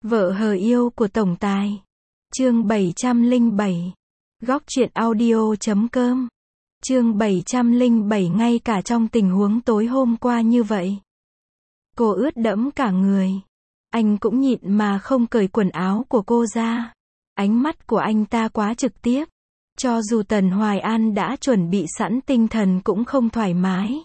Vợ hờ yêu của tổng tài. Chương 707. Góc truyện audio.com. Chương 707. Ngay cả trong tình huống tối hôm qua như vậy, cô ướt đẫm cả người, anh cũng nhịn mà không cởi quần áo của cô ra. Ánh mắt của anh ta quá trực tiếp, cho dù Tần Hoài An đã chuẩn bị sẵn tinh thần cũng không thoải mái.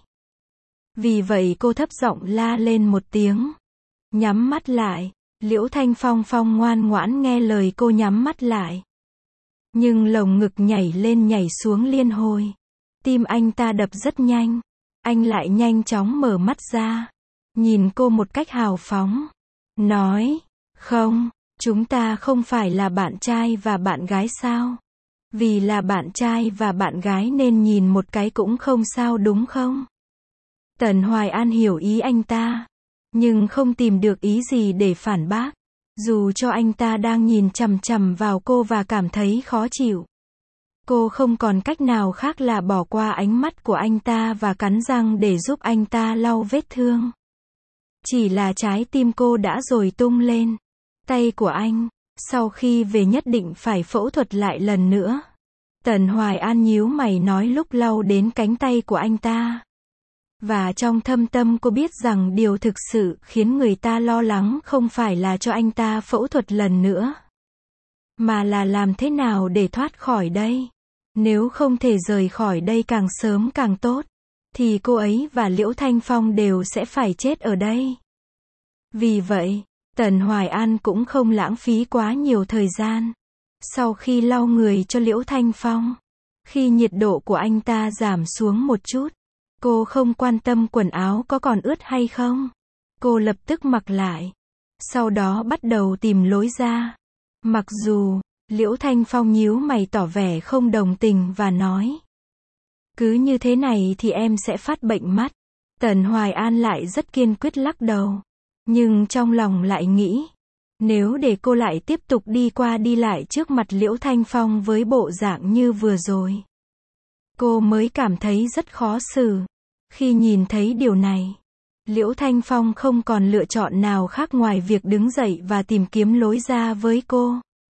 Vì vậy cô thấp giọng la lên một tiếng, nhắm mắt lại. Liễu Thanh Phong ngoan ngoãn nghe lời cô, nhắm mắt lại. Nhưng lồng ngực nhảy lên nhảy xuống liên hồi. Tim anh ta đập rất nhanh. Anh lại nhanh chóng mở mắt ra, nhìn cô một cách hào phóng, nói, không, chúng ta không phải là bạn trai và bạn gái sao? Vì là bạn trai và bạn gái nên nhìn một cái cũng không sao đúng không? Tần Hoài An hiểu ý anh ta, nhưng không tìm được ý gì để phản bác. Dù cho anh ta đang nhìn chằm chằm vào cô và cảm thấy khó chịu, cô không còn cách nào khác là bỏ qua ánh mắt của anh ta và cắn răng để giúp anh ta lau vết thương. Chỉ là trái tim cô đã rồi tung lên. Tay của anh, sau khi về nhất định phải phẫu thuật lại lần nữa. Tần Hoài An nhíu mày nói lúc lau đến cánh tay của anh ta. Và trong thâm tâm cô biết rằng điều thực sự khiến người ta lo lắng không phải là cho anh ta phẫu thuật lần nữa, mà là làm thế nào để thoát khỏi đây. Nếu không thể rời khỏi đây càng sớm càng tốt, thì cô ấy và Liễu Thanh Phong đều sẽ phải chết ở đây. Vì vậy, Tần Hoài An cũng không lãng phí quá nhiều thời gian. Sau khi lau người cho Liễu Thanh Phong, khi nhiệt độ của anh ta giảm xuống một chút, cô không quan tâm quần áo có còn ướt hay không. Cô lập tức mặc lại. Sau đó bắt đầu tìm lối ra. Mặc dù, Liễu Thanh Phong nhíu mày tỏ vẻ không đồng tình và nói, cứ như thế này thì em sẽ phát bệnh mắt. Tần Hoài An lại rất kiên quyết lắc đầu. Nhưng trong lòng lại nghĩ, nếu để cô lại tiếp tục đi qua đi lại trước mặt Liễu Thanh Phong với bộ dạng như vừa rồi, cô mới cảm thấy rất khó xử. Khi nhìn thấy điều này, Liễu Thanh Phong không còn lựa chọn nào khác ngoài việc đứng dậy và tìm kiếm lối ra với cô.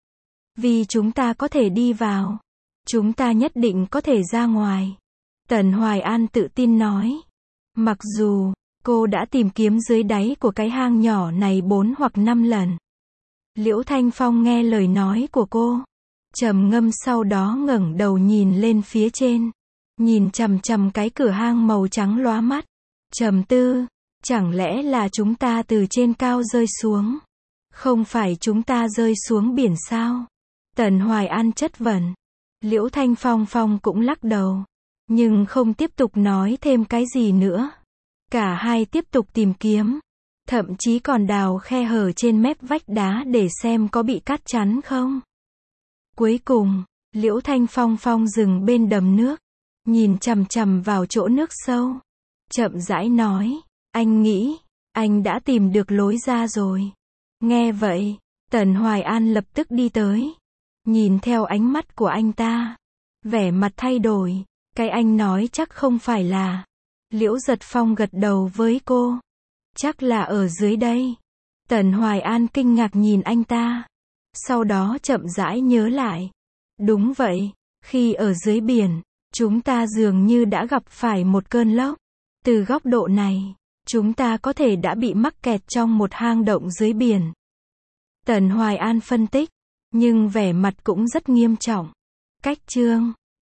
Vì chúng ta có thể đi vào, chúng ta nhất định có thể ra ngoài. Tần Hoài An tự tin nói. Mặc dù, cô đã tìm kiếm dưới đáy của cái hang nhỏ này 4 hoặc 5 lần. Liễu Thanh Phong nghe lời nói của cô, trầm ngâm, sau đó ngẩng đầu nhìn lên phía trên. Nhìn chằm chằm cái cửa hang màu trắng lóa mắt. Trầm tư, chẳng lẽ là chúng ta từ trên cao rơi xuống? Không phải chúng ta rơi xuống biển sao? Tần Hoài An chất vấn. Liễu Thanh Phong cũng lắc đầu, nhưng không tiếp tục nói thêm cái gì nữa. Cả hai tiếp tục tìm kiếm, thậm chí còn đào khe hở trên mép vách đá để xem có bị cát chắn không. Cuối cùng, Liễu Thanh Phong dừng bên đầm nước, nhìn chằm chằm vào chỗ nước sâu, chậm rãi nói, anh nghĩ, anh đã tìm được lối ra rồi. Nghe vậy, Tần Hoài An lập tức đi tới, nhìn theo ánh mắt của anh ta, vẻ mặt thay đổi. Cái anh nói chắc không phải là... Liễu Giật Phong gật đầu với cô. Chắc là ở dưới đây. Tần Hoài An kinh ngạc nhìn anh ta, sau đó chậm rãi nhớ lại. Đúng vậy, khi ở dưới biển, chúng ta dường như đã gặp phải một cơn lốc. Từ góc độ này, chúng ta có thể đã bị mắc kẹt trong một hang động dưới biển. Tần Hoài An phân tích, nhưng vẻ mặt cũng rất nghiêm trọng. Cách chương